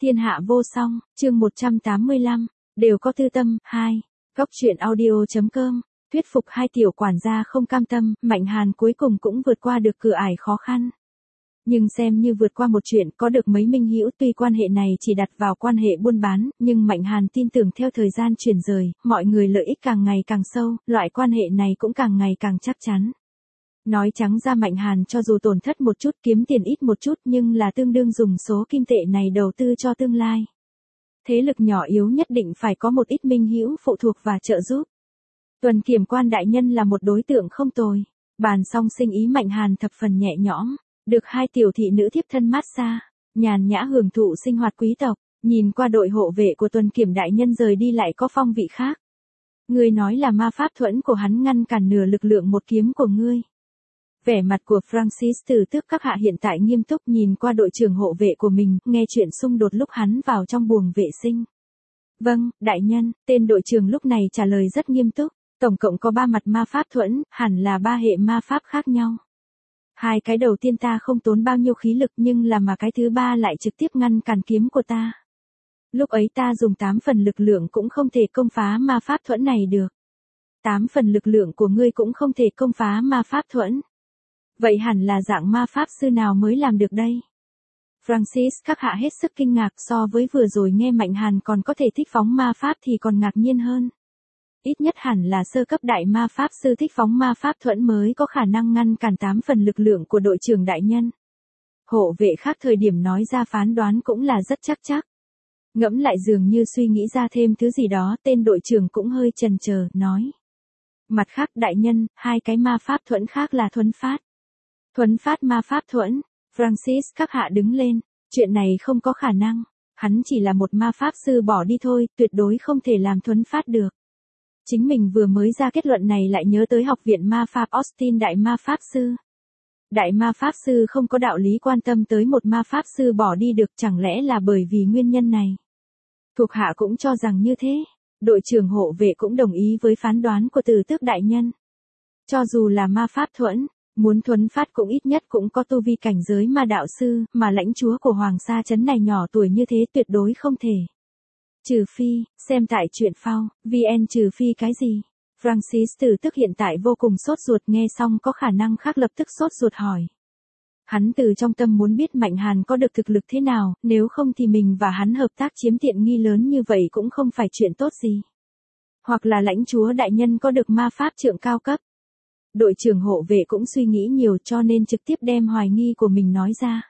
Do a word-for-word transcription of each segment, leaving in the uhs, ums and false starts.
Thiên hạ vô song, chương một trăm tám mươi lăm, đều có tư tâm, hai. Góc truyện audio.com, thuyết phục hai tiểu quản gia không cam tâm, Mạnh Hàn cuối cùng cũng vượt qua được cửa ải khó khăn. Nhưng xem như vượt qua một chuyện có được mấy minh hữu, tuy quan hệ này chỉ đặt vào quan hệ buôn bán, nhưng Mạnh Hàn tin tưởng theo thời gian chuyển rời, mọi người lợi ích càng ngày càng sâu, loại quan hệ này cũng càng ngày càng chắc chắn. Nói trắng ra Mạnh Hàn cho dù tổn thất một chút, kiếm tiền ít một chút, nhưng là tương đương dùng số kim tệ này đầu tư cho tương lai. Thế lực nhỏ yếu nhất định phải có một ít minh hữu phụ thuộc và trợ giúp. Tuần kiểm quan đại nhân là một đối tượng không tồi. Bàn xong sinh ý Mạnh Hàn thập phần nhẹ nhõm, được hai tiểu thị nữ thiếp thân mát xa, nhàn nhã hưởng thụ sinh hoạt quý tộc, nhìn qua đội hộ vệ của tuần kiểm đại nhân rời đi lại có phong vị khác. Ngươi nói là ma pháp thuẫn của hắn ngăn cản nửa lực lượng một kiếm của ngươi. Vẻ mặt của Francis từ tước các hạ hiện tại nghiêm túc nhìn qua đội trưởng hộ vệ của mình, nghe chuyện xung đột lúc hắn vào trong buồng vệ sinh. Vâng, đại nhân, tên đội trưởng lúc này trả lời rất nghiêm túc, tổng cộng có ba mặt ma pháp thuẫn, hẳn là ba hệ ma pháp khác nhau. Hai cái đầu tiên ta không tốn bao nhiêu khí lực nhưng là mà cái thứ ba lại trực tiếp ngăn cản kiếm của ta. Lúc ấy ta dùng tám phần lực lượng cũng không thể công phá ma pháp thuẫn này được. Tám phần lực lượng của ngươi cũng không thể công phá ma pháp thuẫn. Vậy hẳn là dạng ma pháp sư nào mới làm được đây? Francis các hạ hết sức kinh ngạc, so với vừa rồi nghe Mạnh Hàn còn có thể thích phóng ma pháp thì còn ngạc nhiên hơn. Ít nhất hẳn là sơ cấp đại ma pháp sư thích phóng ma pháp thuẫn mới có khả năng ngăn cản tám phần lực lượng của đội trưởng đại nhân. Hộ vệ khác thời điểm nói ra phán đoán cũng là rất chắc chắc. Ngẫm lại dường như suy nghĩ ra thêm thứ gì đó, tên đội trưởng cũng hơi chần chờ, nói. Mặt khác đại nhân, hai cái ma pháp thuẫn khác là thuấn phát. Thuấn phát ma pháp thuẫn, Francis các hạ đứng lên, chuyện này không có khả năng, hắn chỉ là một ma pháp sư bỏ đi thôi, tuyệt đối không thể làm thuấn phát được. Chính mình vừa mới ra kết luận này lại nhớ tới học viện ma pháp Austin đại ma pháp sư. Đại ma pháp sư không có đạo lý quan tâm tới một ma pháp sư bỏ đi được, chẳng lẽ là bởi vì nguyên nhân này. Thuộc hạ cũng cho rằng như thế, đội trưởng hộ vệ cũng đồng ý với phán đoán của từ tước đại nhân. Cho dù là ma pháp thuẫn, muốn thuấn phát cũng ít nhất cũng có tu vi cảnh giới ma đạo sư, mà lãnh chúa của Hoàng Sa trấn này nhỏ tuổi như thế tuyệt đối không thể. Trừ phi, xem tại truyện phao, vn trừ phi cái gì? Francis từ tức hiện tại vô cùng sốt ruột, nghe xong có khả năng khác lập tức sốt ruột hỏi. Hắn từ trong tâm muốn biết Mạnh Hàn có được thực lực thế nào, nếu không thì mình và hắn hợp tác chiếm tiện nghi lớn như vậy cũng không phải chuyện tốt gì. Hoặc là lãnh chúa đại nhân có được ma pháp trượng cao cấp. Đội trưởng hộ vệ cũng suy nghĩ nhiều cho nên trực tiếp đem hoài nghi của mình nói ra.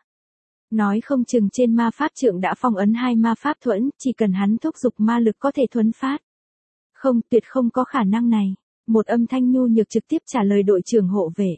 Nói không chừng trên ma pháp trượng đã phong ấn hai ma pháp thuẫn, chỉ cần hắn thúc giục ma lực có thể thuấn phát. Không, tuyệt không có khả năng này. Một âm thanh nhu nhược trực tiếp trả lời đội trưởng hộ vệ.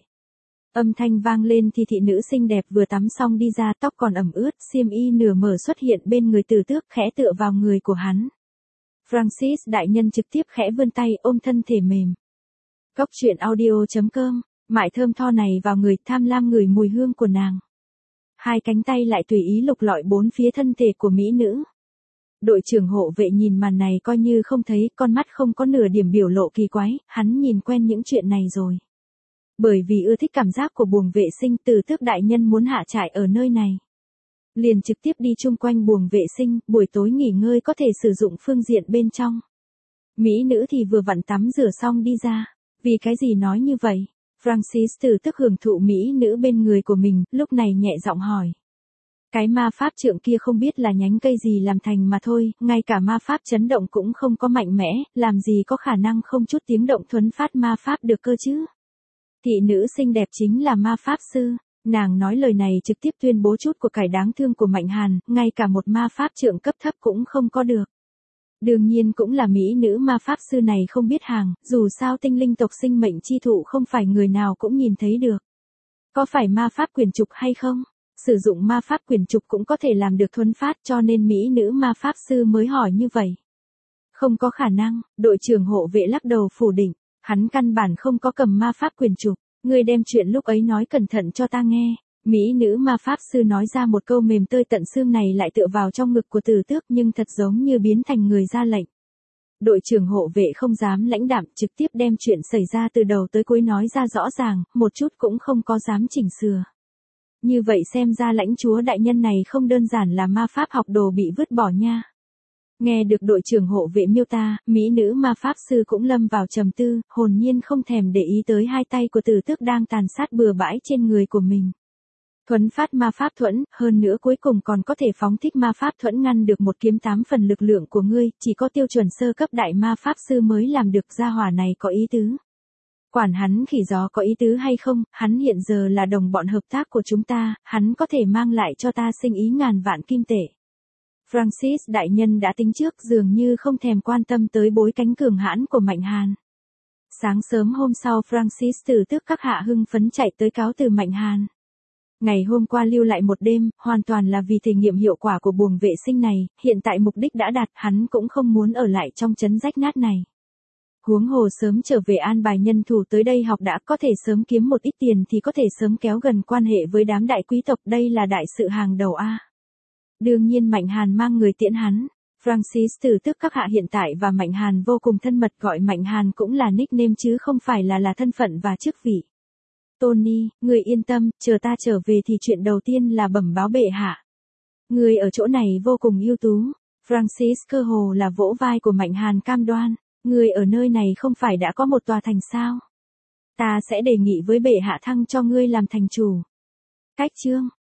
Âm thanh vang lên thì thị nữ xinh đẹp vừa tắm xong đi ra, tóc còn ẩm ướt, xiêm y nửa mở xuất hiện bên người từ tước, khẽ tựa vào người của hắn. Francis đại nhân trực tiếp khẽ vươn tay ôm thân thể mềm. Góc truyện audio.com, mại thơm tho này vào người, tham lam ngửi mùi hương của nàng. Hai cánh tay lại tùy ý lục lọi bốn phía thân thể của mỹ nữ. Đội trưởng hộ vệ nhìn màn này coi như không thấy, con mắt không có nửa điểm biểu lộ kỳ quái, hắn nhìn quen những chuyện này rồi. Bởi vì ưa thích cảm giác của buồng vệ sinh, từ tước đại nhân muốn hạ trại ở nơi này. Liền trực tiếp đi chung quanh buồng vệ sinh, buổi tối nghỉ ngơi có thể sử dụng phương diện bên trong. Mỹ nữ thì vừa vặn tắm rửa xong đi ra. Vì cái gì nói như vậy? Francis từ tức hưởng thụ mỹ nữ bên người của mình, lúc này nhẹ giọng hỏi. Cái ma pháp trượng kia không biết là nhánh cây gì làm thành mà thôi, ngay cả ma pháp chấn động cũng không có mạnh mẽ, làm gì có khả năng không chút tiếng động thuấn phát ma pháp được cơ chứ? Thị nữ xinh đẹp chính là ma pháp sư, nàng nói lời này trực tiếp tuyên bố chút của cải đáng thương của Mạnh Hàn, ngay cả một ma pháp trượng cấp thấp cũng không có được. Đương nhiên cũng là mỹ nữ ma pháp sư này không biết hàng, dù sao tinh linh tộc sinh mệnh chi thụ không phải người nào cũng nhìn thấy được. Có phải ma pháp quyền trục hay không? Sử dụng ma pháp quyền trục cũng có thể làm được thuấn phát, cho nên mỹ nữ ma pháp sư mới hỏi như vậy. Không có khả năng, đội trưởng hộ vệ lắc đầu phủ định, hắn căn bản không có cầm ma pháp quyền trục, ngươi đem chuyện lúc ấy nói cẩn thận cho ta nghe. Mỹ nữ ma pháp sư nói ra một câu mềm tơi tận xương này lại tựa vào trong ngực của Từ Tước, nhưng thật giống như biến thành người ra lệnh. Đội trưởng hộ vệ không dám lãnh đạm, trực tiếp đem chuyện xảy ra từ đầu tới cuối nói ra rõ ràng, một chút cũng không có dám chỉnh sửa. Như vậy xem ra lãnh chúa đại nhân này không đơn giản là ma pháp học đồ bị vứt bỏ nha. Nghe được đội trưởng hộ vệ miêu tả, mỹ nữ ma pháp sư cũng lâm vào trầm tư, hồn nhiên không thèm để ý tới hai tay của Tử Tước đang tàn sát bừa bãi trên người của mình. Thuấn phát ma pháp thuẫn, hơn nữa cuối cùng còn có thể phóng thích ma pháp thuẫn ngăn được một kiếm tám phần lực lượng của ngươi, chỉ có tiêu chuẩn sơ cấp đại ma pháp sư mới làm được. Gia hỏa này có ý tứ. Quản hắn khỉ gió có ý tứ hay không, hắn hiện giờ là đồng bọn hợp tác của chúng ta, hắn có thể mang lại cho ta sinh ý ngàn vạn kim tệ. Francis đại nhân đã tính trước, dường như không thèm quan tâm tới bối cánh cường hãn của Mạnh Hàn. Sáng sớm hôm sau Francis Tử Tước các hạ hưng phấn chạy tới cáo từ Mạnh Hàn. Ngày hôm qua lưu lại một đêm, hoàn toàn là vì thể nghiệm hiệu quả của buồng vệ sinh này, hiện tại mục đích đã đạt, hắn cũng không muốn ở lại trong trấn rách nát này. Huống hồ sớm trở về an bài nhân thủ tới đây học đã, có thể sớm kiếm một ít tiền thì có thể sớm kéo gần quan hệ với đám đại quý tộc, đây là đại sự hàng đầu a. Đương nhiên Mạnh Hàn mang người tiễn hắn. Francis Tử Tước các hạ hiện tại và Mạnh Hàn vô cùng thân mật, gọi Mạnh Hàn cũng là nickname chứ không phải là là thân phận và chức vị. Tony, người yên tâm, chờ ta trở về thì chuyện đầu tiên là bẩm báo bệ hạ. Người ở chỗ này vô cùng ưu tú. Francis cơ hồ là vỗ vai của Mạnh Hàn cam đoan. Người ở nơi này không phải đã có một tòa thành sao? Ta sẽ đề nghị với bệ hạ thăng cho ngươi làm thành chủ. Cách chương.